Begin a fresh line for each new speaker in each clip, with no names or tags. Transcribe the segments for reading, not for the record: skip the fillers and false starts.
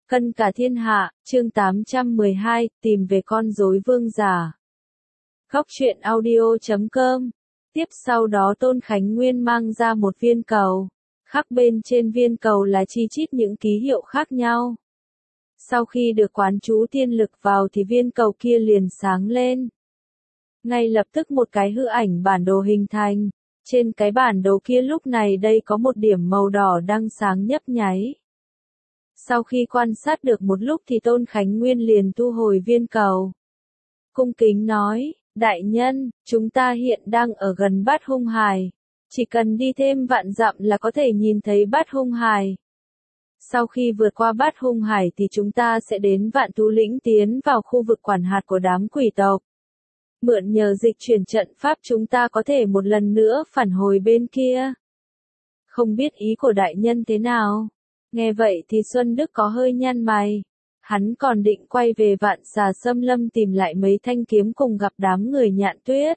Cân cả thiên hạ, chương 812, tìm về con rối vương giả. Góc truyện audio.com. Tiếp sau đó Tôn Khánh Nguyên mang ra một viên cầu. Khắc bên trên viên cầu là chi chít những ký hiệu khác nhau. Sau khi được quán chú tiên lực vào thì viên cầu kia liền sáng lên. Ngay lập tức một cái hư ảnh bản đồ hình thành. Trên cái bản đồ kia lúc này đây có một điểm màu đỏ đang sáng nhấp nháy. Sau khi quan sát được một lúc thì Tôn Khánh Nguyên liền thu hồi viên cầu. Cung kính nói, đại nhân, chúng ta hiện đang ở gần Bát Hung Hải. Chỉ cần đi thêm vạn dặm là có thể nhìn thấy Bát Hung Hải. Sau khi vượt qua Bát Hung Hải thì chúng ta sẽ đến Vạn Thú Lĩnh tiến vào khu vực quản hạt của đám quỷ tộc. Mượn nhờ dịch chuyển trận pháp chúng ta có thể một lần nữa phản hồi bên kia. Không biết ý của đại nhân thế nào? Nghe vậy thì Xuân Đức có hơi nhăn mày. Hắn còn định quay về Vạn Xà Xâm Lâm tìm lại mấy thanh kiếm cùng gặp đám người Nhạn Tuyết.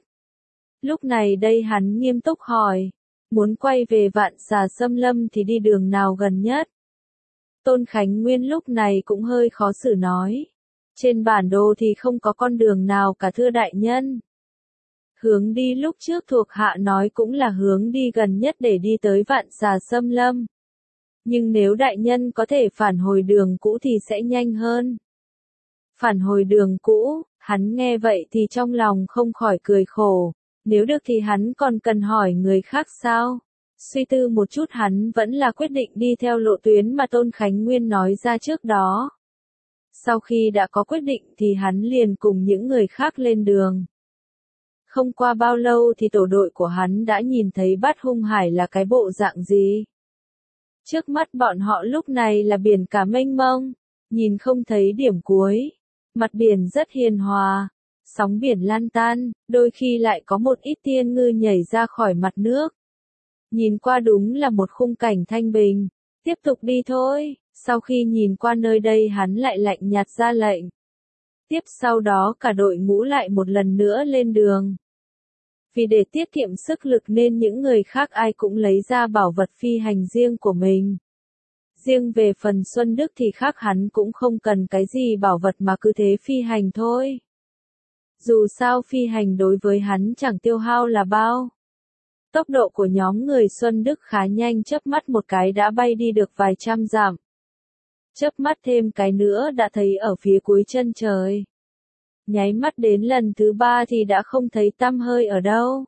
Lúc này đây hắn nghiêm túc hỏi. Muốn quay về Vạn Xà Xâm Lâm thì đi đường nào gần nhất? Tôn Khánh Nguyên lúc này cũng hơi khó xử nói. Trên bản đồ thì không có con đường nào cả thưa đại nhân. Hướng đi lúc trước thuộc hạ nói cũng là hướng đi gần nhất để đi tới Vạn Xà Xâm Lâm. Nhưng nếu đại nhân có thể phản hồi đường cũ thì sẽ nhanh hơn. Phản hồi đường cũ, hắn nghe vậy thì trong lòng không khỏi cười khổ. Nếu được thì hắn còn cần hỏi người khác sao? Suy tư một chút hắn vẫn là quyết định đi theo lộ tuyến mà Tôn Khánh Nguyên nói ra trước đó. Sau khi đã có quyết định thì hắn liền cùng những người khác lên đường. Không qua bao lâu thì tổ đội của hắn đã nhìn thấy Bát Hung Hải là cái bộ dạng gì. Trước mắt bọn họ lúc này là biển cả mênh mông, nhìn không thấy điểm cuối. Mặt biển rất hiền hòa, sóng biển lan tan, đôi khi lại có một ít tiên ngư nhảy ra khỏi mặt nước. Nhìn qua đúng là một khung cảnh thanh bình. Tiếp tục đi thôi. Sau khi nhìn qua nơi đây hắn lại lạnh nhạt ra lệnh. Tiếp sau đó cả đội ngũ lại một lần nữa lên đường. Vì để tiết kiệm sức lực nên những người khác ai cũng lấy ra bảo vật phi hành riêng của mình. Riêng về phần Xuân Đức thì khác hắn cũng không cần cái gì bảo vật mà cứ thế phi hành thôi. Dù sao phi hành đối với hắn chẳng tiêu hao là bao. Tốc độ của nhóm người Xuân Đức khá nhanh, chớp mắt một cái đã bay đi được vài trăm dặm. Chớp mắt thêm cái nữa đã thấy ở phía cuối chân trời. Nháy mắt đến lần thứ 3 thì đã không thấy tăm hơi ở đâu.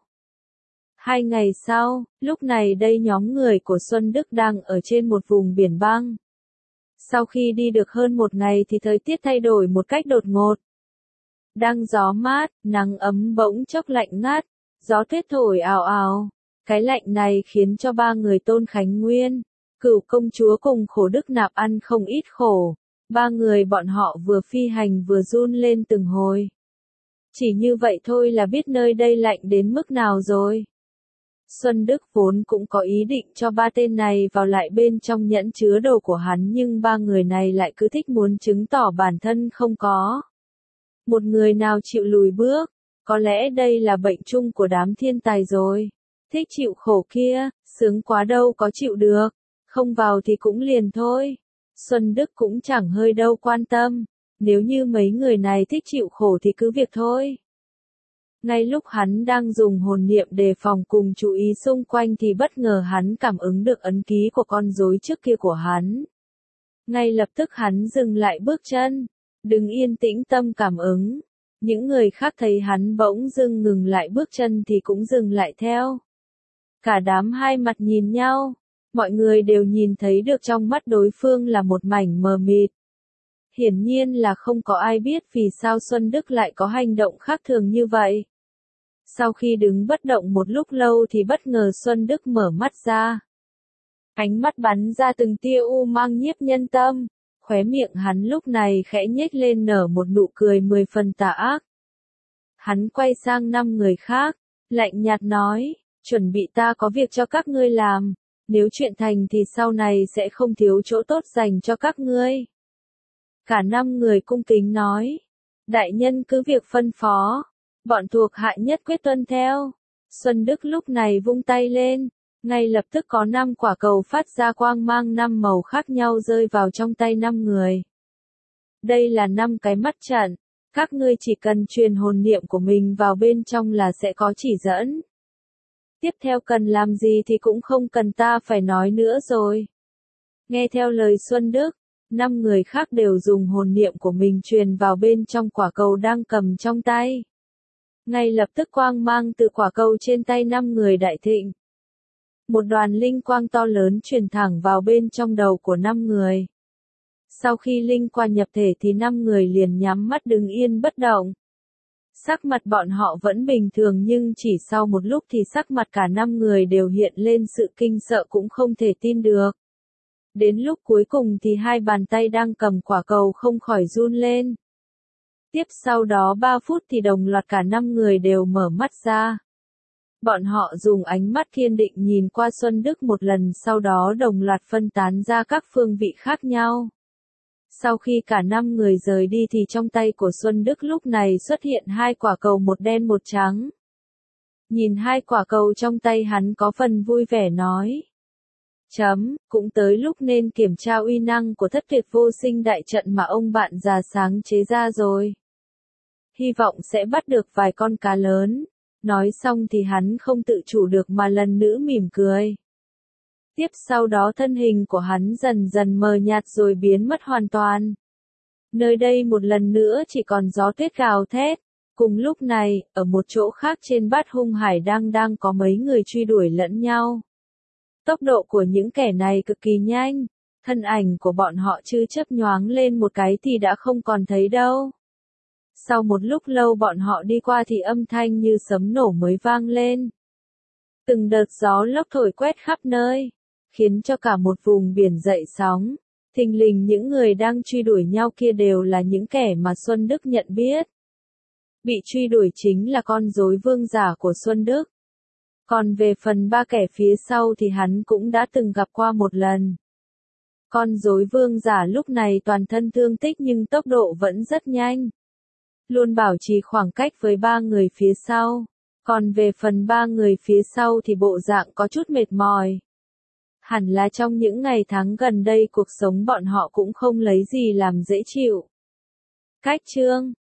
2 ngày sau, lúc này đây nhóm người của Xuân Đức đang ở trên một vùng biển băng. Sau khi đi được hơn một ngày thì thời tiết thay đổi một cách đột ngột. Đang gió mát, nắng ấm bỗng chốc lạnh ngắt, gió tuyết thổi ào ào. Cái lạnh này khiến cho 3 người Tôn Khánh Nguyên, Cửu công chúa cùng Khổ Đức Nạp ăn không ít khổ. 3 người bọn họ vừa phi hành vừa run lên từng hồi. Chỉ như vậy thôi là biết nơi đây lạnh đến mức nào rồi. Xuân Đức vốn cũng có ý định cho 3 tên này vào lại bên trong nhẫn chứa đồ của hắn, nhưng 3 người này lại cứ thích muốn chứng tỏ bản thân không có một người nào chịu lùi bước. Có lẽ đây là bệnh chung của đám thiên tài rồi. Thích chịu khổ kia, sướng quá đâu có chịu được. Không vào thì cũng liền thôi. Xuân Đức cũng chẳng hơi đâu quan tâm. Nếu như mấy người này thích chịu khổ thì cứ việc thôi. Ngay lúc hắn đang dùng hồn niệm đề phòng cùng chú ý xung quanh thì bất ngờ hắn cảm ứng được ấn ký của con rối trước kia của hắn. Ngay lập tức hắn dừng lại bước chân. Đừng yên tĩnh tâm cảm ứng. Những người khác thấy hắn bỗng dưng ngừng lại bước chân thì cũng dừng lại theo. Cả đám hai mặt nhìn nhau. Mọi người đều nhìn thấy được trong mắt đối phương là một mảnh mờ mịt. Hiển nhiên là không có ai biết vì sao Xuân Đức lại có hành động khác thường như vậy. Sau khi đứng bất động một lúc lâu thì bất ngờ Xuân Đức mở mắt ra. Ánh mắt bắn ra từng tia u mang nhiếp nhân tâm. Khóe miệng hắn lúc này khẽ nhếch lên nở một nụ cười 10 phần tà ác. Hắn quay sang 5 người khác, lạnh nhạt nói, chuẩn bị ta có việc cho các ngươi làm. Nếu chuyện thành thì sau này sẽ không thiếu chỗ tốt dành cho các ngươi. Cả 5 người cung kính nói. Đại nhân cứ việc phân phó. Bọn thuộc hạ nhất quyết tuân theo. Xuân Đức lúc này vung tay lên. Ngay lập tức có 5 quả cầu phát ra quang mang 5 màu khác nhau rơi vào trong tay 5 người. Đây là 5 cái mắt trận. Các ngươi chỉ cần truyền hồn niệm của mình vào bên trong là sẽ có chỉ dẫn. Tiếp theo cần làm gì thì cũng không cần ta phải nói nữa rồi. Nghe theo lời Xuân Đức, 5 người khác đều dùng hồn niệm của mình truyền vào bên trong quả cầu đang cầm trong tay. Ngay lập tức quang mang từ quả cầu trên tay 5 người đại thịnh. Một đoàn linh quang to lớn truyền thẳng vào bên trong đầu của 5 người. Sau khi linh quang nhập thể thì 5 người liền nhắm mắt đứng yên bất động. Sắc mặt bọn họ vẫn bình thường nhưng chỉ sau một lúc thì sắc mặt cả 5 người đều hiện lên sự kinh sợ cũng không thể tin được. Đến lúc cuối cùng thì 2 bàn tay đang cầm quả cầu không khỏi run lên. Tiếp sau đó 3 phút thì đồng loạt cả 5 người đều mở mắt ra. Bọn họ dùng ánh mắt kiên định nhìn qua Xuân Đức một lần sau đó đồng loạt phân tán ra các phương vị khác nhau. Sau khi cả 5 người rời đi thì trong tay của Xuân Đức lúc này xuất hiện 2 quả cầu một đen một trắng. Nhìn 2 quả cầu trong tay hắn có phần vui vẻ nói. Cũng tới lúc nên kiểm tra uy năng của Thất Tuyệt Vô Sinh đại trận mà ông bạn già sáng chế ra rồi. Hy vọng sẽ bắt được vài con cá lớn. Nói xong thì hắn không tự chủ được mà lần nữa mỉm cười. Tiếp sau đó thân hình của hắn dần dần mờ nhạt rồi biến mất hoàn toàn. Nơi đây một lần nữa chỉ còn gió tuyết gào thét. Cùng lúc này, ở một chỗ khác trên bát hung hải đang có mấy người truy đuổi lẫn nhau. Tốc độ của những kẻ này cực kỳ nhanh. Thân ảnh của bọn họ chưa chớp nhoáng lên một cái thì đã không còn thấy đâu. Sau một lúc lâu bọn họ đi qua thì âm thanh như sấm nổ mới vang lên. Từng đợt gió lốc thổi quét khắp nơi, khiến cho cả một vùng biển dậy sóng. Thình lình những người đang truy đuổi nhau kia đều là những kẻ mà Xuân Đức nhận biết. Bị truy đuổi chính là con rối vương giả của Xuân Đức. Còn về phần 3 kẻ phía sau thì hắn cũng đã từng gặp qua một lần. Con rối vương giả lúc này toàn thân thương tích nhưng tốc độ vẫn rất nhanh. Luôn bảo trì khoảng cách với 3 người phía sau. Còn về phần 3 người phía sau thì bộ dạng có chút mệt mỏi. Hẳn là trong những ngày tháng gần đây cuộc sống bọn họ cũng không lấy gì làm dễ chịu. Cách chương